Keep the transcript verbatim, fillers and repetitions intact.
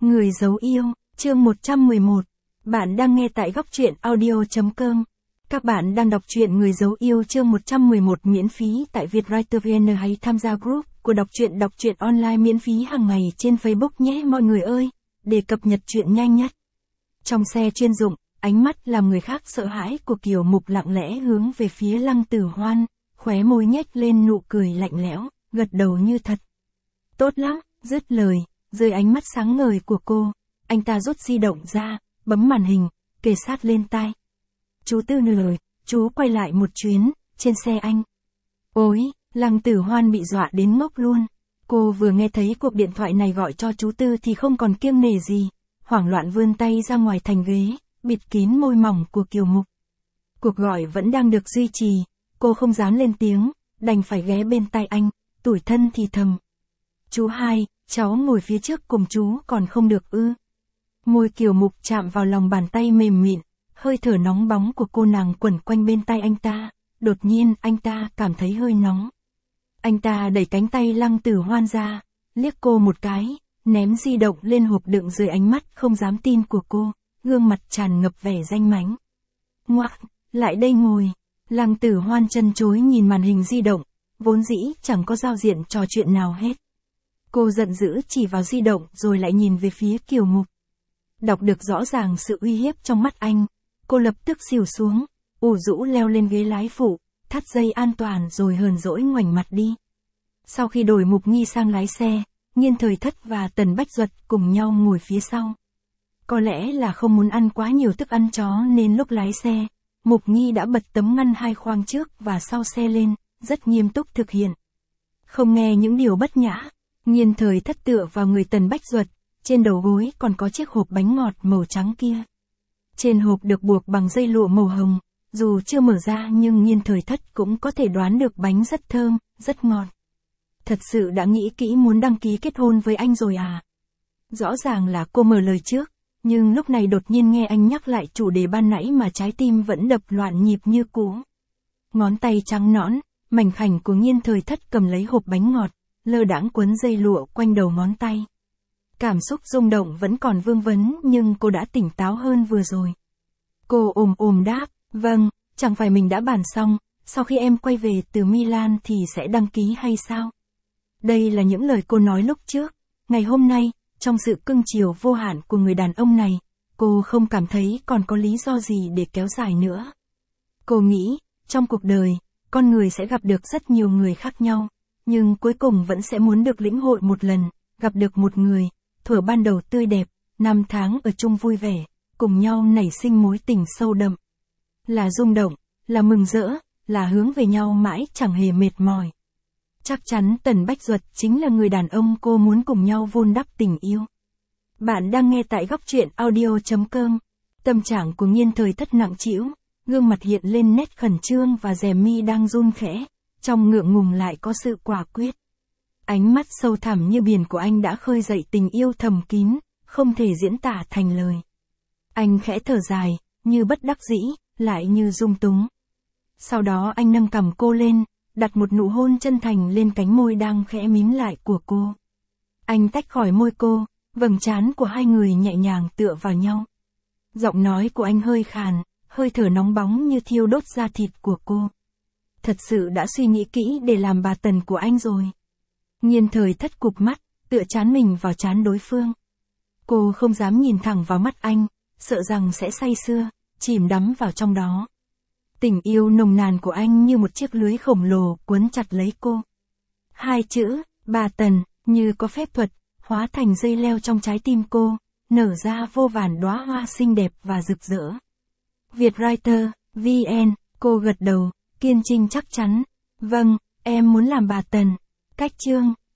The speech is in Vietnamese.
Người giấu yêu, chương một trăm mười một. Bạn đang nghe tại góc truyện audio chấm com. Các bạn đang đọc truyện Người giấu yêu chương một trăm mười một miễn phí tại Vietwriter vê en hay tham gia group của đọc truyện đọc truyện online miễn phí hàng ngày trên Facebook nhé mọi người ơi, để cập nhật truyện nhanh nhất. Trong xe chuyên dụng, ánh mắt làm người khác sợ hãi của Kiều Mục lặng lẽ hướng về phía Lăng Tử Hoan, khóe môi nhếch lên nụ cười lạnh lẽo, gật đầu như thật. Tốt lắm, dứt lời. Dưới ánh mắt sáng ngời của cô, anh ta rút di động ra, bấm màn hình, kề sát lên tai. Chú Tư lời, chú quay lại một chuyến, trên xe anh. Ôi, Lăng Tử Hoan bị dọa đến ngốc luôn. Cô vừa nghe thấy cuộc điện thoại này gọi cho chú Tư thì không còn kiêng nể gì, hoảng loạn vươn tay ra ngoài thành ghế, bịt kín môi mỏng của Kiều Mục. Cuộc gọi vẫn đang được duy trì, cô không dám lên tiếng, đành phải ghé bên tai anh, tủi thân thì thầm. Chú hai, cháu ngồi phía trước cùng chú còn không được ư. Môi Kiều Mục chạm vào lòng bàn tay mềm mịn, hơi thở nóng bóng của cô nàng quẩn quanh bên tay anh ta, đột nhiên anh ta cảm thấy hơi nóng. Anh ta đẩy cánh tay Lăng Tử Hoan ra, liếc cô một cái, ném di động lên hộp đựng dưới ánh mắt không dám tin của cô, gương mặt tràn ngập vẻ danh mánh. Ngoặc, lại đây ngồi. Lăng Tử Hoan chân chối nhìn màn hình di động, vốn dĩ chẳng có giao diện trò chuyện nào hết. Cô giận dữ chỉ vào di động rồi lại nhìn về phía Kiều Mục. Đọc được rõ ràng sự uy hiếp trong mắt anh, cô lập tức xỉu xuống, ủ rũ leo lên ghế lái phụ, thắt dây an toàn rồi hờn dỗi ngoảnh mặt đi. Sau khi đổi Mục Nghi sang lái xe, Nhiên Thời Thất và Tần Bách Duật cùng nhau ngồi phía sau. Có lẽ là không muốn ăn quá nhiều thức ăn chó nên lúc lái xe, Mục Nghi đã bật tấm ngăn hai khoang trước và sau xe lên, rất nghiêm túc thực hiện. Không nghe những điều bất nhã. Nhiên Thời Thất tựa vào người Tần Bách Duật, trên đầu gối còn có chiếc hộp bánh ngọt màu trắng kia. Trên hộp được buộc bằng dây lụa màu hồng, dù chưa mở ra nhưng Nhiên Thời Thất cũng có thể đoán được bánh rất thơm, rất ngọt. Thật sự đã nghĩ kỹ muốn đăng ký kết hôn với anh rồi à? Rõ ràng là cô mở lời trước, nhưng lúc này đột nhiên nghe anh nhắc lại chủ đề ban nãy mà trái tim vẫn đập loạn nhịp như cũ. Ngón tay trắng nõn, mảnh khảnh của Nhiên Thời Thất cầm lấy hộp bánh ngọt, lơ đãng quấn dây lụa quanh đầu ngón tay. Cảm xúc rung động vẫn còn vương vấn nhưng cô đã tỉnh táo hơn vừa rồi. Cô ồm ồm đáp, vâng, chẳng phải mình đã bàn xong, sau khi em quay về từ Milan thì sẽ đăng ký hay sao? Đây là những lời cô nói lúc trước. Ngày hôm nay, trong sự cưng chiều vô hạn của người đàn ông này, cô không cảm thấy còn có lý do gì để kéo dài nữa. Cô nghĩ, trong cuộc đời, con người sẽ gặp được rất nhiều người khác nhau. Nhưng cuối cùng vẫn sẽ muốn được lĩnh hội một lần, gặp được một người, thuở ban đầu tươi đẹp, năm tháng ở chung vui vẻ, cùng nhau nảy sinh mối tình sâu đậm. Là rung động, là mừng rỡ, là hướng về nhau mãi chẳng hề mệt mỏi. Chắc chắn Tần Bách Duật chính là người đàn ông cô muốn cùng nhau vun đắp tình yêu. Bạn đang nghe tại góc truyện audio chấm com. Tâm trạng của Nhiên Thời Thất nặng trĩu, gương mặt hiện lên nét khẩn trương và rèm mi đang run khẽ. Trong ngượng ngùng lại có sự quả quyết. Ánh mắt sâu thẳm như biển của anh đã khơi dậy tình yêu thầm kín, không thể diễn tả thành lời. Anh khẽ thở dài, như bất đắc dĩ, lại như dung túng. Sau đó anh nâng cằm cô lên, đặt một nụ hôn chân thành lên cánh môi đang khẽ mím lại của cô. Anh tách khỏi môi cô, vầng trán của hai người nhẹ nhàng tựa vào nhau. Giọng nói của anh hơi khàn, hơi thở nóng bóng như thiêu đốt da thịt của cô. Thật sự đã suy nghĩ kỹ để làm bà Tần của anh rồi. Nhiên Thời Thất cụp mắt, tựa trán mình vào trán đối phương. Cô không dám nhìn thẳng vào mắt anh, sợ rằng sẽ say sưa, chìm đắm vào trong đó. Tình yêu nồng nàn của anh như một chiếc lưới khổng lồ cuốn chặt lấy cô. Hai chữ, bà Tần, như có phép thuật, hóa thành dây leo trong trái tim cô, nở ra vô vàn đóa hoa xinh đẹp và rực rỡ. Vietwriter, vê en, cô gật đầu. Kiên trinh chắc chắn. Vâng, em muốn làm bà Tần. Cách chương.